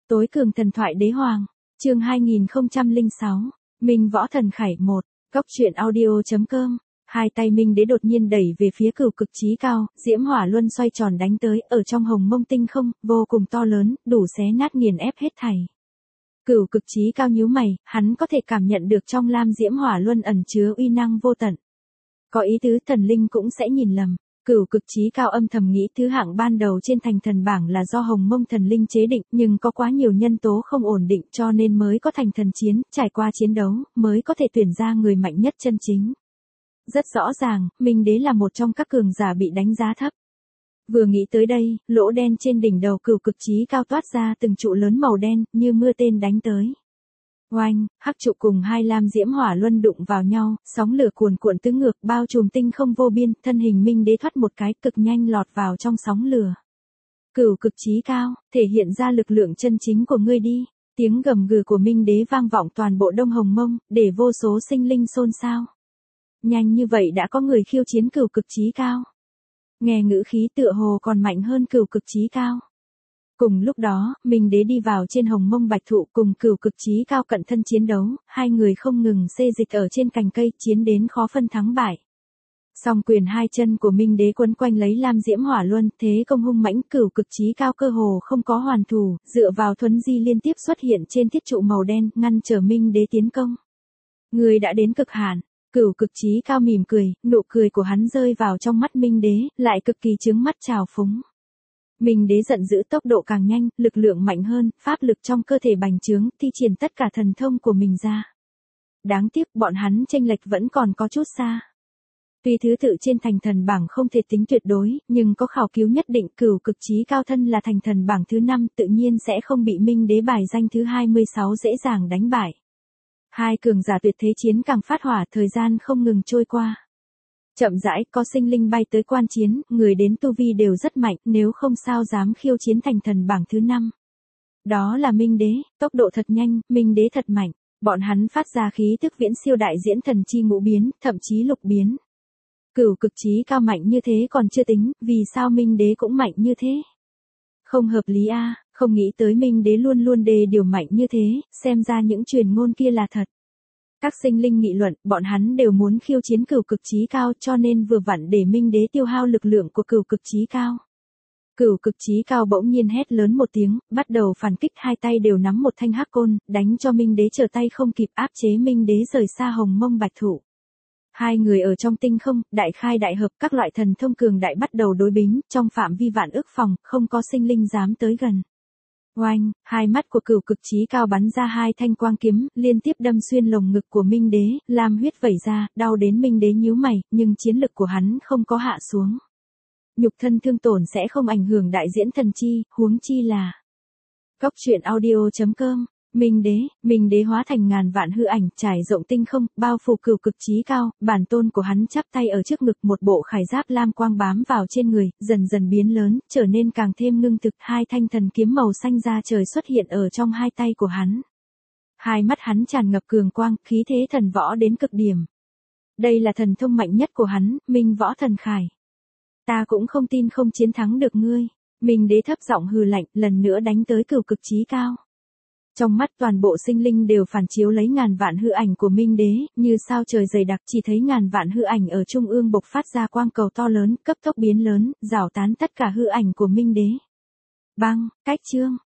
Tối cường thần thoại đế hoàng, chương 2006, Minh Võ Thần Khải 1, Cốc truyện audio.com. Hai tay Minh Đế đột nhiên đẩy về phía Cửu Cực Chí Cao, diễm hỏa luân xoay tròn đánh tới, ở trong hồng mông tinh không, vô cùng to lớn, đủ xé nát nghiền ép hết thảy. Cửu Cực Chí Cao nhíu mày, hắn có thể cảm nhận được trong lam diễm hỏa luân ẩn chứa uy năng vô tận. Có ý tứ thần linh cũng sẽ nhìn lầm. Cửu Cực Chí Cao âm thầm nghĩ thứ hạng ban đầu trên thành thần bảng là do hồng mông thần linh chế định, nhưng có quá nhiều nhân tố không ổn định cho nên mới có thành thần chiến, trải qua chiến đấu, mới có thể tuyển ra người mạnh nhất chân chính. Rất rõ ràng, Minh Đế là một trong các cường giả bị đánh giá thấp. Vừa nghĩ tới đây, lỗ đen trên đỉnh đầu Cửu Cực Chí Cao toát ra từng trụ lớn màu đen, như mưa tên đánh tới. Oanh, hắc trụ cùng hai lam diễm hỏa luân đụng vào nhau, sóng lửa cuồn cuộn tứ ngược bao trùm tinh không vô biên, thân hình Minh Đế thoát một cái cực nhanh lọt vào trong sóng lửa. Cửu Cực Chí Cao, thể hiện ra lực lượng chân chính của ngươi đi. Tiếng gầm gừ của Minh Đế vang vọng toàn bộ Đông Hồng Mông, để vô số sinh linh xôn xao. Nhanh như vậy đã có người khiêu chiến Cửu Cực Chí Cao. Nghe ngữ khí tựa hồ còn mạnh hơn Cửu Cực Chí Cao. Cùng lúc đó, Minh Đế đi vào trên hồng mông bạch thụ cùng Cửu Cực Chí Cao cận thân chiến đấu, hai người không ngừng xê dịch ở trên cành cây, chiến đến khó phân thắng bại. Song quyền hai chân của Minh Đế quấn quanh lấy lam diễm hỏa luân, thế công hung mãnh, Cửu Cực Chí Cao cơ hồ không có hoàn thủ, dựa vào thuấn di liên tiếp xuất hiện trên thiết trụ màu đen, ngăn trở Minh Đế tiến công. Người đã đến cực hạn. Cửu Cực Chí Cao mỉm cười, nụ cười của hắn rơi vào trong mắt Minh Đế, lại cực kỳ chướng mắt trào phúng. Minh Đế giận dữ, tốc độ càng nhanh, lực lượng mạnh hơn, pháp lực trong cơ thể bành trướng, thi triển tất cả thần thông của mình ra. Đáng tiếc bọn hắn chênh lệch vẫn còn có chút xa. Tuy thứ tự trên thành thần bảng không thể tính tuyệt đối, nhưng có khảo cứu nhất định. Cửu Cực Chí Cao thân là thành thần bảng thứ 5, tự nhiên sẽ không bị Minh Đế bài danh thứ 26 dễ dàng đánh bại. Hai cường giả tuyệt thế chiến càng phát hỏa, thời gian không ngừng trôi qua. Chậm rãi, có sinh linh bay tới quan chiến, người đến tu vi đều rất mạnh, nếu không sao dám khiêu chiến thành thần bảng thứ 5. Đó là Minh Đế, tốc độ thật nhanh, Minh Đế thật mạnh, bọn hắn phát ra khí tức viễn siêu đại diễn thần chi ngũ biến, thậm chí lục biến. Cửu Cực Chí Cao mạnh như thế còn chưa tính, vì sao Minh Đế cũng mạnh như thế? Không hợp lý a, không nghĩ tới Minh Đế luôn luôn đề điều mạnh như thế, xem ra những truyền ngôn kia là thật. Các sinh linh nghị luận, bọn hắn đều muốn khiêu chiến Cửu Cực Chí Cao cho nên vừa vặn để Minh Đế tiêu hao lực lượng của Cửu Cực Chí Cao. Cửu Cực Chí Cao bỗng nhiên hét lớn một tiếng, bắt đầu phản kích, hai tay đều nắm một thanh hắc côn, đánh cho Minh Đế trở tay không kịp, áp chế Minh Đế rời xa hồng mông bạch thụ. Hai người ở trong tinh không, đại khai đại hợp, các loại thần thông cường đại bắt đầu đối bính, trong phạm vi vạn ước phòng, không có sinh linh dám tới gần. Oanh, hai mắt của Cửu Cực Chí Cao bắn ra hai thanh quang kiếm, liên tiếp đâm xuyên lồng ngực của Minh Đế, lam huyết vẩy ra, đau đến Minh Đế nhíu mày, nhưng chiến lực của hắn không có hạ xuống. Nhục thân thương tổn sẽ không ảnh hưởng đại diễn thần chi, huống chi là. Cốc truyện audio.com. Minh Đế hóa thành ngàn vạn hư ảnh, trải rộng tinh không, bao phủ Cửu Cực Chí Cao, bản tôn của hắn chắp tay ở trước ngực, một bộ khải giáp lam quang bám vào trên người, dần dần biến lớn, trở nên càng thêm ngưng thực, hai thanh thần kiếm màu xanh da trời xuất hiện ở trong hai tay của hắn. Hai mắt hắn tràn ngập cường quang, khí thế thần võ đến cực điểm. Đây là thần thông mạnh nhất của hắn, Minh Võ Thần Khải. Ta cũng không tin không chiến thắng được ngươi. Minh Đế thấp giọng hừ lạnh, lần nữa đánh tới Cửu Cực Chí Cao. Trong mắt toàn bộ sinh linh đều phản chiếu lấy ngàn vạn hư ảnh của Minh Đế, như sao trời dày đặc, chỉ thấy ngàn vạn hư ảnh ở trung ương bộc phát ra quang cầu to lớn, cấp tốc biến lớn, rảo tán tất cả hư ảnh của Minh Đế. Bang, cách chương,